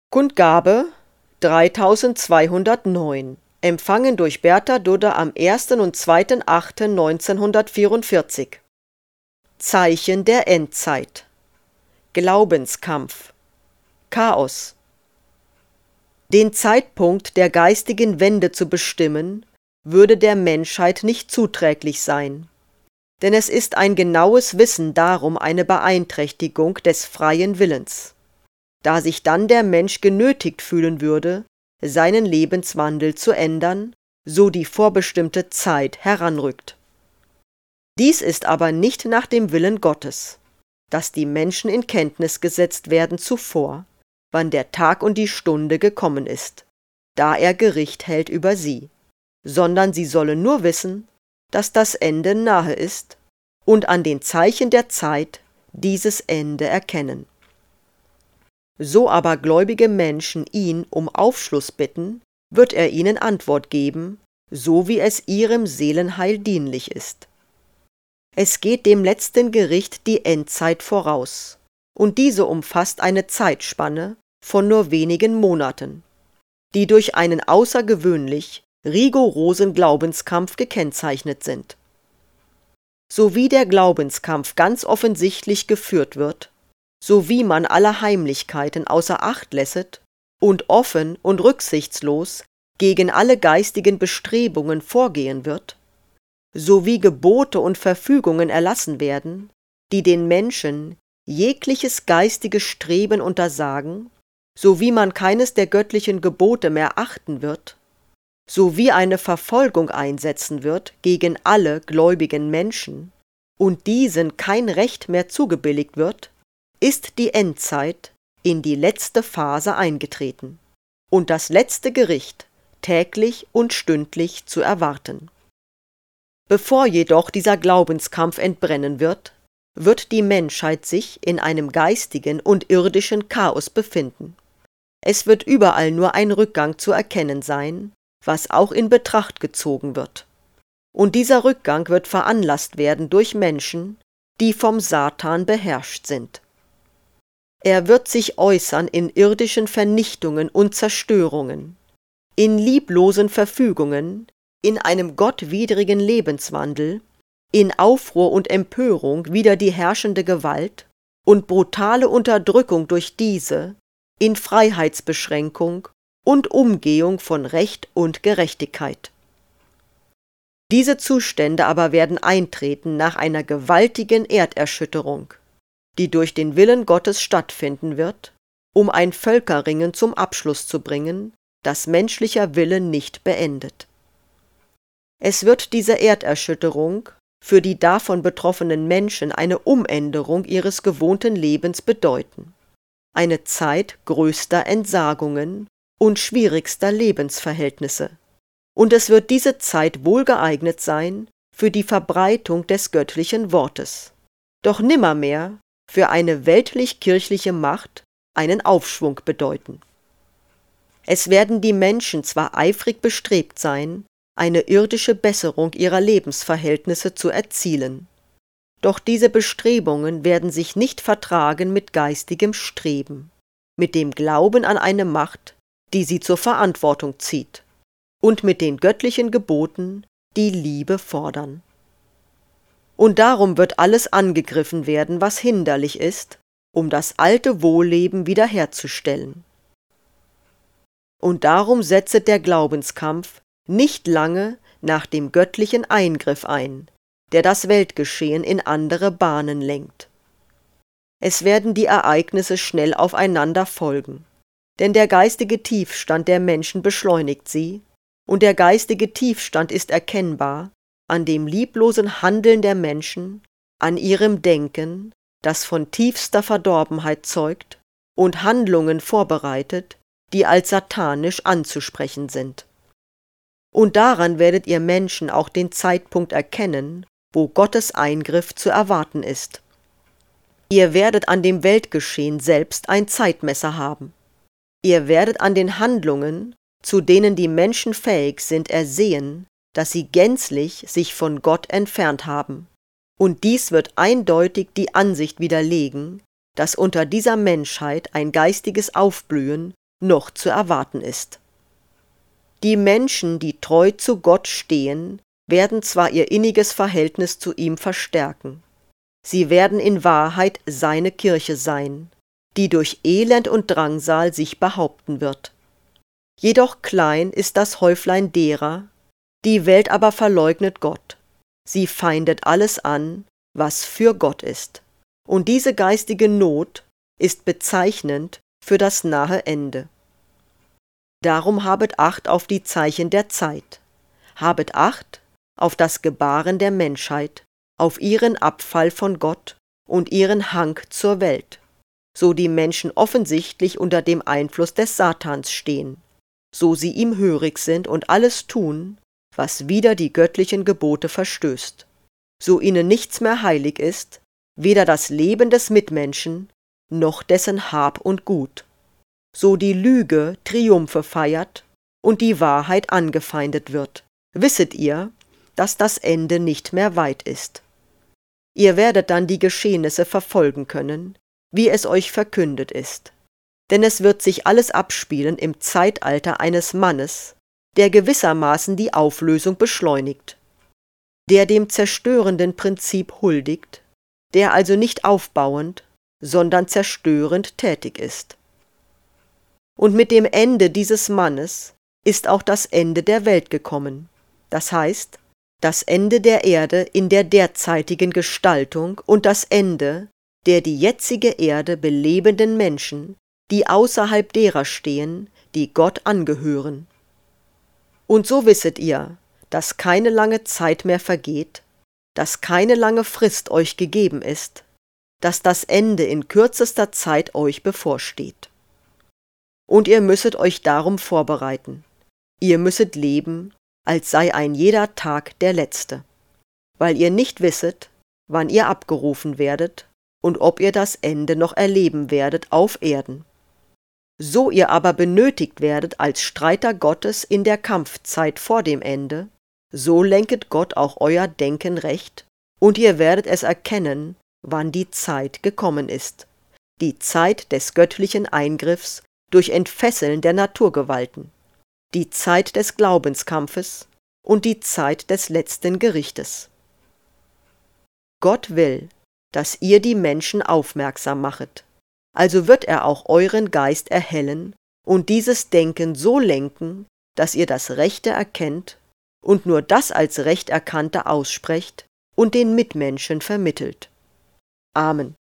Kundgabe 3209, empfangen durch Bertha Dudde am 1. und 2.8.1944. Zeichen der Endzeit. Glaubenskampf. Chaos. Den Zeitpunkt der geistigen Wende zu bestimmen, würde der Menschheit nicht zuträglich sein, denn es ist ein genaues Wissen darum eine Beeinträchtigung des freien Willens, da sich dann der Mensch genötigt fühlen würde, seinen Lebenswandel zu ändern, so die vorbestimmte Zeit heranrückt. Dies ist aber nicht nach dem Willen Gottes, dass die Menschen in Kenntnis gesetzt werden zuvor, wann der Tag und die Stunde gekommen ist, da er Gericht hält über sie, sondern sie sollen nur wissen, dass das Ende nahe ist und an den Zeichen der Zeit dieses Ende erkennen. So aber gläubige Menschen ihn um Aufschluss bitten, wird er ihnen Antwort geben, so wie es ihrem Seelenheil dienlich ist. Es geht dem letzten Gericht die Endzeit voraus, und diese umfasst eine Zeitspanne von nur wenigen Monaten, die durch einen außergewöhnlich rigorosen Glaubenskampf gekennzeichnet sind. So wie der Glaubenskampf ganz offensichtlich geführt wird, so wie man alle Heimlichkeiten außer Acht lässet und offen und rücksichtslos gegen alle geistigen Bestrebungen vorgehen wird, so wie Gebote und Verfügungen erlassen werden, die den Menschen jegliches geistiges Streben untersagen, so wie man keines der göttlichen Gebote mehr achten wird, so wie eine Verfolgung einsetzen wird gegen alle gläubigen Menschen und diesen kein Recht mehr zugebilligt wird, ist die Endzeit in die letzte Phase eingetreten und das letzte Gericht täglich und stündlich zu erwarten. Bevor jedoch dieser Glaubenskampf entbrennen wird, wird die Menschheit sich in einem geistigen und irdischen Chaos befinden. Es wird überall nur ein Rückgang zu erkennen sein, was auch in Betracht gezogen wird. Und dieser Rückgang wird veranlasst werden durch Menschen, die vom Satan beherrscht sind. Er wird sich äußern in irdischen Vernichtungen und Zerstörungen, in lieblosen Verfügungen, in einem gottwidrigen Lebenswandel, in Aufruhr und Empörung wider die herrschende Gewalt und brutale Unterdrückung durch diese, in Freiheitsbeschränkung und Umgehung von Recht und Gerechtigkeit. Diese Zustände aber werden eintreten nach einer gewaltigen Erderschütterung, die durch den Willen Gottes stattfinden wird, um ein Völkerringen zum Abschluss zu bringen, das menschlicher Wille nicht beendet. Es wird diese Erderschütterung für die davon betroffenen Menschen eine Umänderung ihres gewohnten Lebens bedeuten, eine Zeit größter Entsagungen und schwierigster Lebensverhältnisse, und es wird diese Zeit wohl geeignet sein für die Verbreitung des göttlichen Wortes, doch nimmermehr für eine weltlich-kirchliche Macht einen Aufschwung bedeuten. Es werden die Menschen zwar eifrig bestrebt sein, eine irdische Besserung ihrer Lebensverhältnisse zu erzielen, doch diese Bestrebungen werden sich nicht vertragen mit geistigem Streben, mit dem Glauben an eine Macht, die sie zur Verantwortung zieht, und mit den göttlichen Geboten, die Liebe fordern. Und darum wird alles angegriffen werden, was hinderlich ist, um das alte Wohlleben wiederherzustellen. Und darum setzet der Glaubenskampf nicht lange nach dem göttlichen Eingriff ein, der das Weltgeschehen in andere Bahnen lenkt. Es werden die Ereignisse schnell aufeinander folgen, denn der geistige Tiefstand der Menschen beschleunigt sie, und der geistige Tiefstand ist erkennbar an dem lieblosen Handeln der Menschen, an ihrem Denken, das von tiefster Verdorbenheit zeugt und Handlungen vorbereitet, die als satanisch anzusprechen sind. Und daran werdet ihr Menschen auch den Zeitpunkt erkennen, wo Gottes Eingriff zu erwarten ist. Ihr werdet an dem Weltgeschehen selbst ein Zeitmesser haben. Ihr werdet an den Handlungen, zu denen die Menschen fähig sind, ersehen, dass sie gänzlich sich von Gott entfernt haben. Und dies wird eindeutig die Ansicht widerlegen, dass unter dieser Menschheit ein geistiges Aufblühen noch zu erwarten ist. Die Menschen, die treu zu Gott stehen, werden zwar ihr inniges Verhältnis zu ihm verstärken, sie werden in Wahrheit seine Kirche sein, die durch Elend und Drangsal sich behaupten wird. Jedoch klein ist das Häuflein derer, die Welt aber verleugnet Gott. Sie feindet alles an, was für Gott ist. Und diese geistige Not ist bezeichnend für das nahe Ende. Darum habet Acht auf die Zeichen der Zeit. Habet Acht auf das Gebaren der Menschheit, auf ihren Abfall von Gott und ihren Hang zur Welt, so die Menschen offensichtlich unter dem Einfluss des Satans stehen, so sie ihm hörig sind und alles tun, was wider die göttlichen Gebote verstößt, so ihnen nichts mehr heilig ist, weder das Leben des Mitmenschen, noch dessen Hab und Gut, so die Lüge Triumphe feiert und die Wahrheit angefeindet wird. Wisset ihr, dass das Ende nicht mehr weit ist. Ihr werdet dann die Geschehnisse verfolgen können, wie es euch verkündet ist. Denn es wird sich alles abspielen im Zeitalter eines Mannes, der gewissermaßen die Auflösung beschleunigt, der dem zerstörenden Prinzip huldigt, der also nicht aufbauend, sondern zerstörend tätig ist. Und mit dem Ende dieses Mannes ist auch das Ende der Welt gekommen, das heißt, das Ende der Erde in der derzeitigen Gestaltung und das Ende der die jetzige Erde belebenden Menschen, die außerhalb derer stehen, die Gott angehören. Und so wisset ihr, dass keine lange Zeit mehr vergeht, dass keine lange Frist euch gegeben ist, dass das Ende in kürzester Zeit euch bevorsteht. Und ihr müsset euch darum vorbereiten, ihr müsset leben, als sei ein jeder Tag der letzte, weil ihr nicht wisset, wann ihr abgerufen werdet und ob ihr das Ende noch erleben werdet auf Erden. So ihr aber benötigt werdet als Streiter Gottes in der Kampfzeit vor dem Ende, so lenket Gott auch euer Denken recht, und ihr werdet es erkennen, wann die Zeit gekommen ist, die Zeit des göttlichen Eingriffs durch Entfesseln der Naturgewalten, die Zeit des Glaubenskampfes und die Zeit des letzten Gerichtes. Gott will, dass ihr die Menschen aufmerksam machet, also wird er auch euren Geist erhellen und dieses Denken so lenken, dass ihr das Rechte erkennt und nur das als Recht Erkannte aussprecht und den Mitmenschen vermittelt. Amen.